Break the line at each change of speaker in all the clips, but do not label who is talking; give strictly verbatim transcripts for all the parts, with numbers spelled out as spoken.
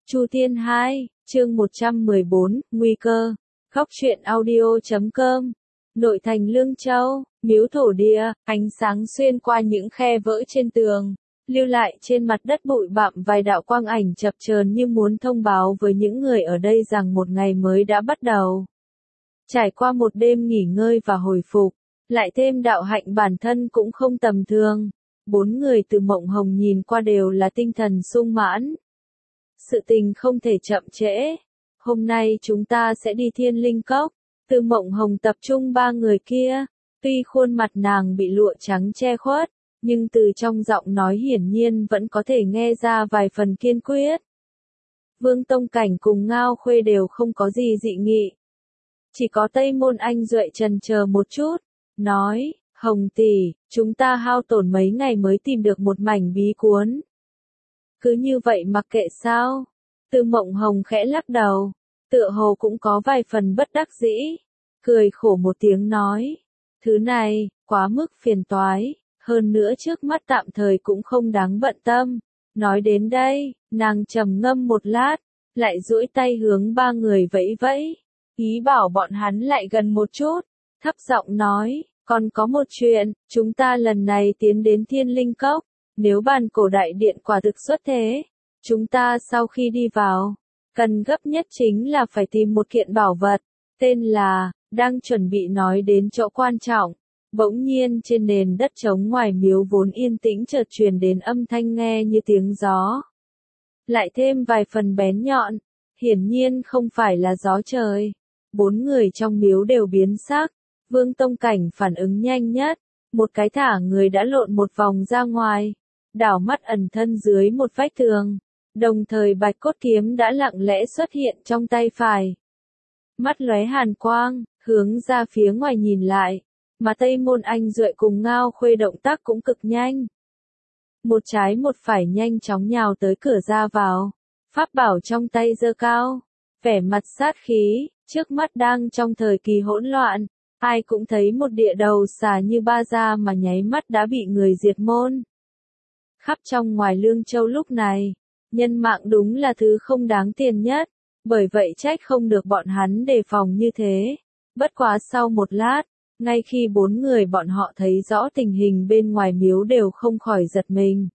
Chu Thiên hai, chương một trăm mười bốn, Nguy cơ. Khóc truyện audio chấm com. Nội thành Lương Châu, miếu thổ địa, ánh sáng xuyên qua những khe vỡ trên tường, lưu lại trên mặt đất bụi bặm vài đạo quang ảnh chập chờn như muốn thông báo với những người ở đây rằng một ngày mới đã bắt đầu. Trải qua một đêm nghỉ ngơi và hồi phục, lại thêm đạo hạnh bản thân cũng không tầm thường. Bốn người từ Mộng Hồng nhìn qua đều là tinh thần sung mãn. Sự tình không thể chậm trễ. Hôm nay chúng ta sẽ đi Thiên Linh Cốc. Từ Mộng Hồng tập trung ba người kia. Tuy khuôn mặt nàng bị lụa trắng che khuất, nhưng từ trong giọng nói hiển nhiên vẫn có thể nghe ra vài phần kiên quyết. Vương Tông Cảnh cùng Ngao Khuê đều không có gì dị nghị. Chỉ có Tây Môn Anh Duệ chần chờ một chút, nói, Hồng tỷ, chúng ta hao tổn mấy ngày mới tìm được một mảnh bí cuốn. Cứ như vậy mặc kệ sao? Từ Mộng Hồng khẽ lắc đầu, tựa hồ cũng có vài phần bất đắc dĩ, cười khổ một tiếng nói, thứ này, quá mức phiền toái, hơn nữa trước mắt tạm thời cũng không đáng bận tâm. Nói đến đây, nàng trầm ngâm một lát, lại duỗi tay hướng ba người vẫy vẫy, ý bảo bọn hắn lại gần một chút, thấp giọng nói, còn có một chuyện, chúng ta lần này tiến đến Thiên Linh Cốc. Nếu bàn cổ đại điện quả thực xuất thế, chúng ta sau khi đi vào, cần gấp nhất chính là phải tìm một kiện bảo vật, tên là, đang chuẩn bị nói đến chỗ quan trọng. Bỗng nhiên trên nền đất trống ngoài miếu vốn yên tĩnh chợt truyền đến âm thanh nghe như tiếng gió. Lại thêm vài phần bén nhọn, hiển nhiên không phải là gió trời. Bốn người trong miếu đều biến sắc, Vương Tông Cảnh phản ứng nhanh nhất, một cái thả người đã lộn một vòng ra ngoài. Đảo mắt ẩn thân dưới một vách tường, đồng thời bạch cốt kiếm đã lặng lẽ xuất hiện trong tay phải. Mắt lóe hàn quang, hướng ra phía ngoài nhìn lại, mà Tây Môn Anh Duệ cùng Ngao Khuê động tác cũng cực nhanh. Một trái một phải nhanh chóng nhào tới cửa ra vào, pháp bảo trong tay giơ cao, vẻ mặt sát khí, trước mắt đang trong thời kỳ hỗn loạn, ai cũng thấy một địa đầu xà như ba gia mà nháy mắt đã bị người diệt môn. Khắp trong ngoài Lương Châu lúc này, nhân mạng đúng là thứ không đáng tiền nhất, bởi vậy trách không được bọn hắn đề phòng như thế. Bất quá sau một lát, ngay khi bốn người bọn họ thấy rõ tình hình bên ngoài miếu đều không khỏi giật mình.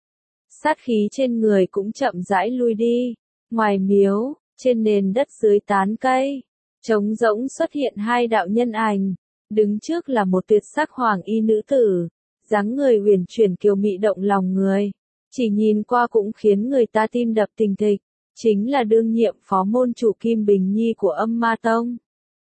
Sát khí trên người cũng chậm rãi lui đi, ngoài miếu, trên nền đất dưới tán cây, trống rỗng xuất hiện hai đạo nhân ảnh, đứng trước là một tuyệt sắc hoàng y nữ tử. Dáng người uyển chuyển kiều mị động lòng người, chỉ nhìn qua cũng khiến người ta tim đập thình thịch, chính là đương nhiệm phó môn chủ Kim Bình Nhi của Âm Ma Tông.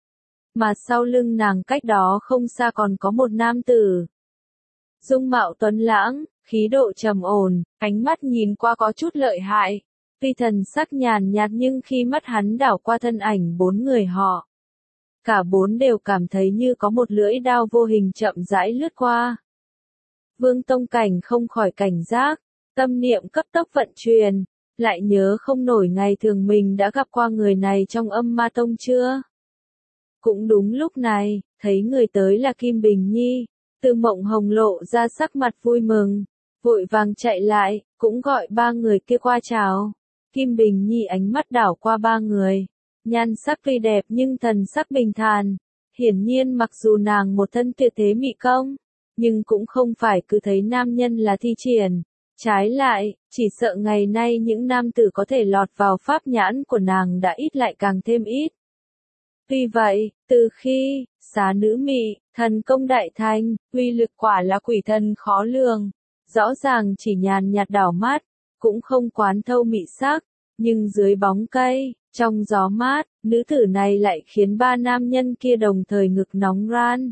Mà sau lưng nàng cách đó không xa còn có một nam tử. Dung mạo tuấn lãng, khí độ trầm ổn, ánh mắt nhìn qua có chút lợi hại, tuy thần sắc nhàn nhạt nhưng khi mắt hắn đảo qua thân ảnh bốn người họ, cả bốn đều cảm thấy như có một lưỡi đao vô hình chậm rãi lướt qua. Vương Tông Cảnh không khỏi cảnh giác, tâm niệm cấp tốc vận chuyển, lại nhớ không nổi ngày thường mình đã gặp qua người này trong Âm Ma Tông chưa. Cũng đúng lúc này, thấy người tới là Kim Bình Nhi, Từ Mộng Hồng lộ ra sắc mặt vui mừng, vội vàng chạy lại, cũng gọi ba người kia qua chào. Kim Bình Nhi ánh mắt đảo qua ba người, nhan sắc tuy đẹp nhưng thần sắc bình thản, hiển nhiên mặc dù nàng một thân tuyệt thế mỹ công, nhưng cũng không phải cứ thấy nam nhân là thi triển. Trái lại, chỉ sợ ngày nay những nam tử có thể lọt vào pháp nhãn của nàng đã ít lại càng thêm ít. Tuy vậy, từ khi, xá nữ mị, thần công đại thành, uy lực quả là quỷ thần khó lường, rõ ràng chỉ nhàn nhạt đảo mắt, cũng không quán thâu mị sắc, nhưng dưới bóng cây, trong gió mát, nữ tử này lại khiến ba nam nhân kia đồng thời ngực nóng ran.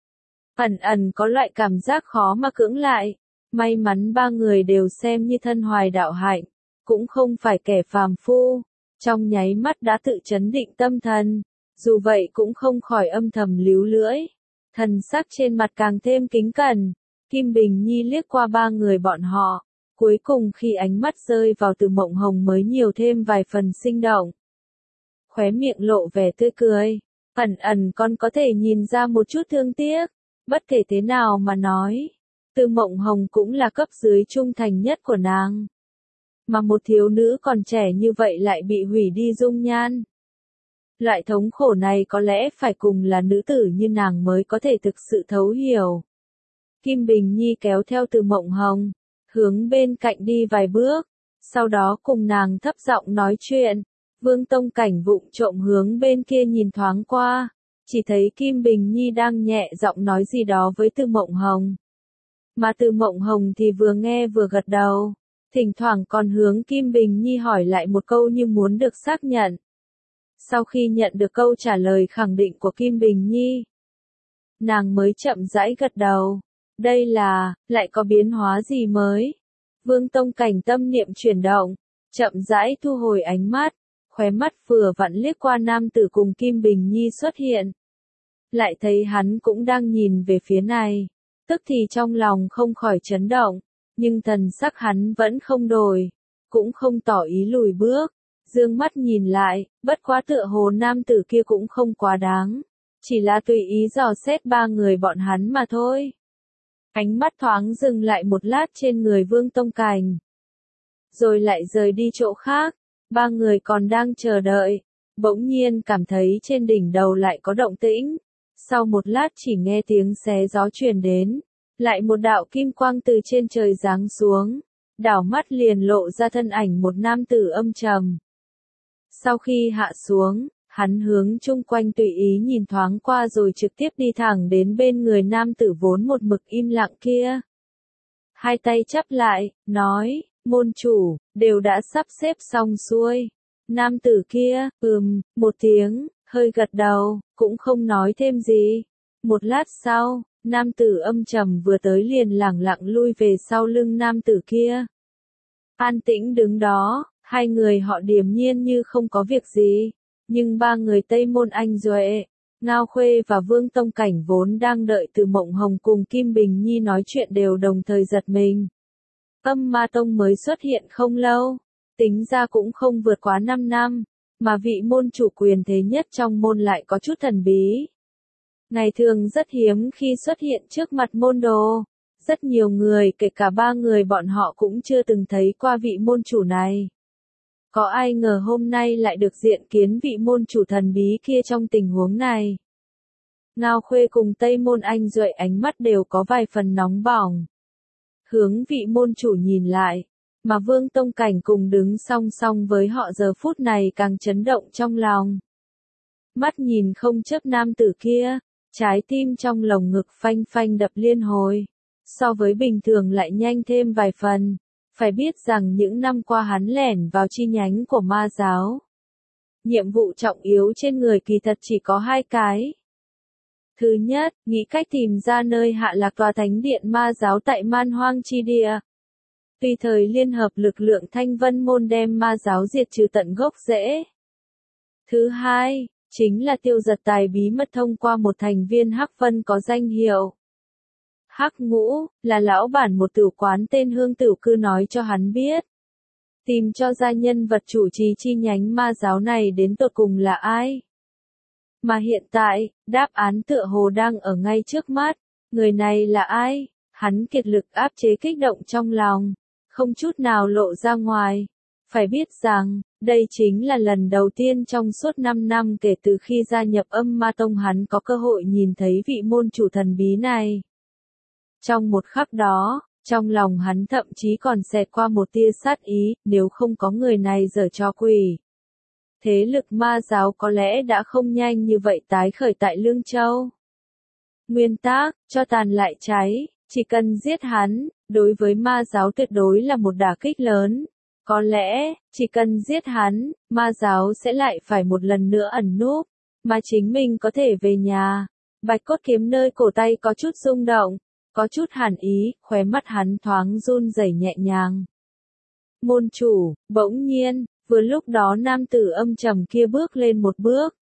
Ẩn ẩn có loại cảm giác khó mà cưỡng lại, may mắn ba người đều xem như thân hoài đạo hạnh, cũng không phải kẻ phàm phu, trong nháy mắt đã tự chấn định tâm thần, dù vậy cũng không khỏi âm thầm líu lưỡi, thần sắc trên mặt càng thêm kính cẩn. Kim Bình Nhi liếc qua ba người bọn họ, cuối cùng khi ánh mắt rơi vào Từ Mộng Hồng mới nhiều thêm vài phần sinh động. Khóe miệng lộ vẻ tươi cười, ẩn ẩn còn có thể nhìn ra một chút thương tiếc. Bất kể thế nào mà nói, Từ Mộng Hồng cũng là cấp dưới trung thành nhất của nàng. Mà một thiếu nữ còn trẻ như vậy lại bị hủy đi dung nhan. Loại thống khổ này có lẽ phải cùng là nữ tử như nàng mới có thể thực sự thấu hiểu. Kim Bình Nhi kéo theo Từ Mộng Hồng, hướng bên cạnh đi vài bước, sau đó cùng nàng thấp giọng nói chuyện. Vương Tông Cảnh vụng trộm hướng bên kia nhìn thoáng qua, chỉ thấy Kim Bình Nhi đang nhẹ giọng nói gì đó với Từ Mộng Hồng. Mà Từ Mộng Hồng thì vừa nghe vừa gật đầu, thỉnh thoảng còn hướng Kim Bình Nhi hỏi lại một câu như muốn được xác nhận. Sau khi nhận được câu trả lời khẳng định của Kim Bình Nhi, nàng mới chậm rãi gật đầu. Đây là, lại có biến hóa gì mới? Vương Tông Cảnh tâm niệm chuyển động, chậm rãi thu hồi ánh mắt, khóe mắt vừa vặn liếc qua nam tử cùng Kim Bình Nhi xuất hiện. Lại thấy hắn cũng đang nhìn về phía này, tức thì trong lòng không khỏi chấn động, nhưng thần sắc hắn vẫn không đổi, cũng không tỏ ý lùi bước. Dương mắt nhìn lại, bất quá tựa hồ nam tử kia cũng không quá đáng, chỉ là tùy ý dò xét ba người bọn hắn mà thôi. Ánh mắt thoáng dừng lại một lát trên người Vương Tông Cảnh, rồi lại rời đi chỗ khác. Ba người còn đang chờ đợi, bỗng nhiên cảm thấy trên đỉnh đầu lại có động tĩnh. Sau một lát chỉ nghe tiếng xé gió truyền đến, lại một đạo kim quang từ trên trời giáng xuống, đảo mắt liền lộ ra thân ảnh một nam tử âm trầm. Sau khi hạ xuống, hắn hướng chung quanh tùy ý nhìn thoáng qua rồi trực tiếp đi thẳng đến bên người nam tử vốn một mực im lặng kia. Hai tay chắp lại, nói, môn chủ, đều đã sắp xếp xong xuôi. Nam tử kia, ừm, một tiếng, hơi gật đầu, cũng không nói thêm gì. Một lát sau, nam tử âm trầm vừa tới liền lẳng lặng lui về sau lưng nam tử kia. An tĩnh đứng đó, hai người họ điềm nhiên như không có việc gì. Nhưng ba người Tây Môn Anh Duệ, Ngao Khuê và Vương Tông Cảnh vốn đang đợi Từ Mộng Hồng cùng Kim Bình Nhi nói chuyện đều đồng thời giật mình. Âm Ma Tông mới xuất hiện không lâu, tính ra cũng không vượt quá năm năm, mà vị môn chủ quyền thế nhất trong môn lại có chút thần bí. Ngày thường rất hiếm khi xuất hiện trước mặt môn đồ, rất nhiều người kể cả ba người bọn họ cũng chưa từng thấy qua vị môn chủ này. Có ai ngờ hôm nay lại được diện kiến vị môn chủ thần bí kia trong tình huống này. Ngao Khuê cùng Tây Môn Anh Duệ ánh mắt đều có vài phần nóng bỏng. Hướng vị môn chủ nhìn lại, mà Vương Tông Cảnh cùng đứng song song với họ giờ phút này càng chấn động trong lòng. Mắt nhìn không chớp nam tử kia, trái tim trong lồng ngực phanh phanh đập liên hồi. So với bình thường lại nhanh thêm vài phần. Phải biết rằng những năm qua hắn lẻn vào chi nhánh của ma giáo. Nhiệm vụ trọng yếu trên người kỳ thật chỉ có hai cái. Thứ nhất, nghĩ cách tìm ra nơi hạ lạc tòa thánh điện ma giáo tại man hoang chi địa. Tùy thời liên hợp lực lượng Thanh Vân môn đem ma giáo diệt trừ tận gốc rễ. Thứ hai, chính là tiêu giật tài bí mật thông qua một thành viên Hắc Vân có danh hiệu Hắc Ngũ, là lão bản một tửu quán tên Hương Tửu Cư nói cho hắn biết. Tìm cho ra nhân vật chủ trì chi nhánh ma giáo này đến tột cùng là ai. Mà hiện tại, đáp án tựa hồ đang ở ngay trước mắt. Người này là ai? Hắn kiệt lực áp chế kích động trong lòng, không chút nào lộ ra ngoài. Phải biết rằng, đây chính là lần đầu tiên trong suốt năm năm kể từ khi gia nhập Âm Ma Tông hắn có cơ hội nhìn thấy vị môn chủ thần bí này. Trong một khắc đó, trong lòng hắn thậm chí còn xẹt qua một tia sát ý, nếu không có người này giở trò quỷ. Thế lực ma giáo có lẽ đã không nhanh như vậy tái khởi tại Lương Châu. Nguyên tắc, cho tàn lại cháy, chỉ cần giết hắn, đối với ma giáo tuyệt đối là một đả kích lớn. Có lẽ, chỉ cần giết hắn, ma giáo sẽ lại phải một lần nữa ẩn núp, mà chính mình có thể về nhà. Bạch cốt kiếm nơi cổ tay có chút rung động. Có chút hàn ý, khóe mắt hắn thoáng run rẩy nhẹ nhàng. Môn chủ, bỗng nhiên, vừa lúc đó nam tử âm trầm kia bước lên một bước.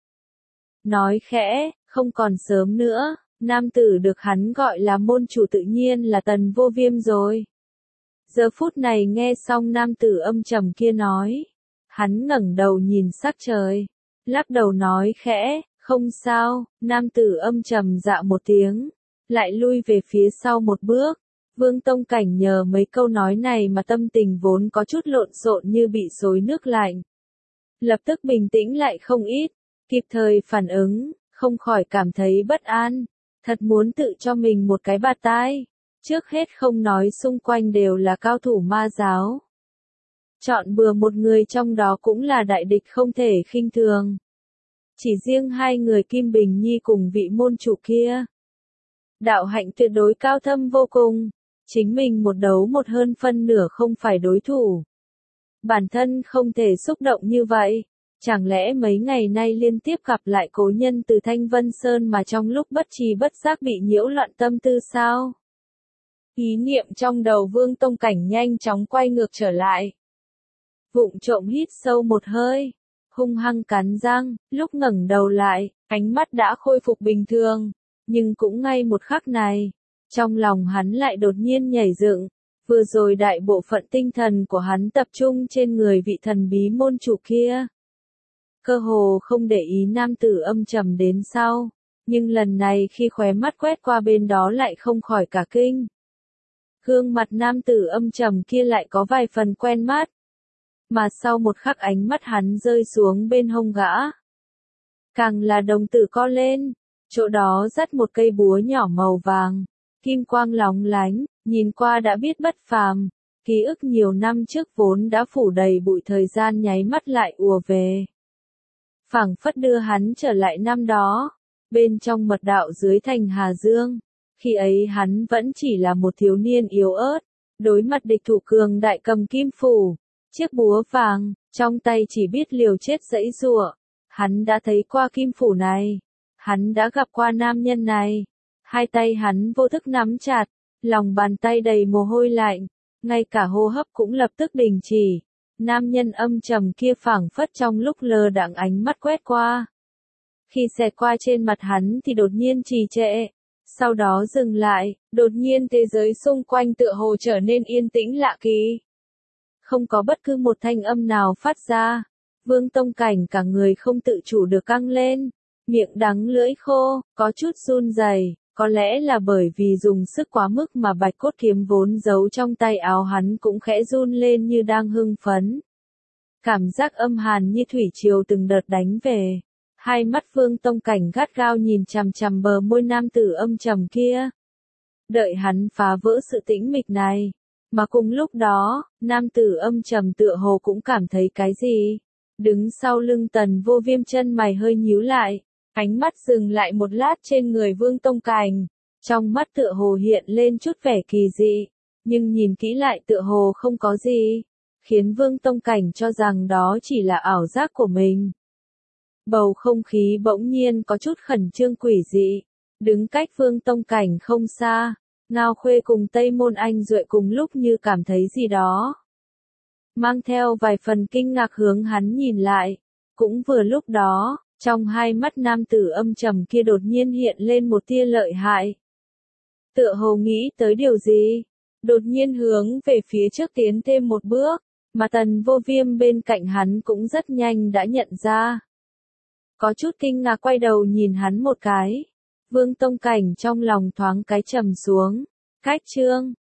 Nói khẽ, không còn sớm nữa, nam tử được hắn gọi là môn chủ tự nhiên là Tần Vô Viêm rồi. Giờ phút này nghe xong nam tử âm trầm kia nói, hắn ngẩng đầu nhìn sắc trời, lắc đầu nói khẽ, không sao, nam tử âm trầm dạ một tiếng. Lại lui về phía sau một bước, Vương Tông Cảnh nhờ mấy câu nói này mà tâm tình vốn có chút lộn xộn như bị xối nước lạnh. Lập tức bình tĩnh lại không ít, kịp thời phản ứng, không khỏi cảm thấy bất an, thật muốn tự cho mình một cái bạt tai. Trước hết không nói xung quanh đều là cao thủ ma giáo. Chọn bừa một người trong đó cũng là đại địch không thể khinh thường. Chỉ riêng hai người Kim Bình Nhi cùng vị môn chủ kia. Đạo hạnh tuyệt đối cao thâm vô cùng, chính mình một đấu một hơn phân nửa không phải đối thủ. Bản thân không thể xúc động như vậy, chẳng lẽ mấy ngày nay liên tiếp gặp lại cố nhân từ Thanh Vân Sơn mà trong lúc bất trì bất giác bị nhiễu loạn tâm tư sao? Ý niệm trong đầu Vương Tông Cảnh nhanh chóng quay ngược trở lại. Vụng trộm hít sâu một hơi, hung hăng cắn răng, lúc ngẩng đầu lại, ánh mắt đã khôi phục bình thường, nhưng cũng ngay một khắc này, trong lòng hắn lại đột nhiên nhảy dựng, vừa rồi đại bộ phận tinh thần của hắn tập trung trên người vị thần bí môn chủ kia. Cơ hồ không để ý nam tử âm trầm đến sau, nhưng lần này khi khóe mắt quét qua bên đó lại không khỏi cả kinh. Gương mặt nam tử âm trầm kia lại có vài phần quen mắt. Mà sau một khắc ánh mắt hắn rơi xuống bên hông gã. Càng là đồng tử co lên, chỗ đó dắt một cây búa nhỏ màu vàng, kim quang lóng lánh, nhìn qua đã biết bất phàm, ký ức nhiều năm trước vốn đã phủ đầy bụi thời gian nháy mắt lại ùa về. Phảng phất đưa hắn trở lại năm đó, bên trong mật đạo dưới thành Hà Dương, khi ấy hắn vẫn chỉ là một thiếu niên yếu ớt, đối mặt địch thủ cường đại cầm kim phủ. Chiếc búa vàng, trong tay chỉ biết liều chết giãy giụa. Hắn đã thấy qua kim phủ này. Hắn đã gặp qua nam nhân này. Hai tay hắn vô thức nắm chặt, lòng bàn tay đầy mồ hôi lạnh. Ngay cả hô hấp cũng lập tức đình chỉ. Nam nhân âm trầm kia phảng phất trong lúc lơ đãng ánh mắt quét qua. Khi xẹt qua trên mặt hắn thì đột nhiên trì trệ. Sau đó dừng lại, đột nhiên thế giới xung quanh tựa hồ trở nên yên tĩnh lạ kỳ. Không có bất cứ một thanh âm nào phát ra. Vương Tông Cảnh cả người không tự chủ được căng lên, miệng đắng lưỡi khô, có chút run rẩy, có lẽ là bởi vì dùng sức quá mức mà bạch cốt kiếm vốn giấu trong tay áo hắn cũng khẽ run lên như đang hưng phấn. Cảm giác âm hàn như thủy triều từng đợt đánh về. Hai mắt Vương Tông Cảnh gắt gao nhìn chằm chằm bờ môi nam tử âm trầm kia. Đợi hắn phá vỡ sự tĩnh mịch này. Mà cùng lúc đó, nam tử âm trầm tựa hồ cũng cảm thấy cái gì. Đứng sau lưng Tần Vô Viêm chân mày hơi nhíu lại, ánh mắt dừng lại một lát trên người Vương Tông Cảnh. Trong mắt tựa hồ hiện lên chút vẻ kỳ dị, nhưng nhìn kỹ lại tựa hồ không có gì, khiến Vương Tông Cảnh cho rằng đó chỉ là ảo giác của mình. Bầu không khí bỗng nhiên có chút khẩn trương quỷ dị, đứng cách Vương Tông Cảnh không xa. Ngao Khuê cùng Tây Môn Anh Duệ cùng lúc như cảm thấy gì đó. Mang theo vài phần kinh ngạc hướng hắn nhìn lại. Cũng vừa lúc đó, trong hai mắt nam tử âm trầm kia đột nhiên hiện lên một tia lợi hại. Tựa hồ nghĩ tới điều gì, đột nhiên hướng về phía trước tiến thêm một bước, mà Tần Vô Viêm bên cạnh hắn cũng rất nhanh đã nhận ra. Có chút kinh ngạc quay đầu nhìn hắn một cái. Vương Tông Cảnh trong lòng thoáng cái trầm xuống. Cách chương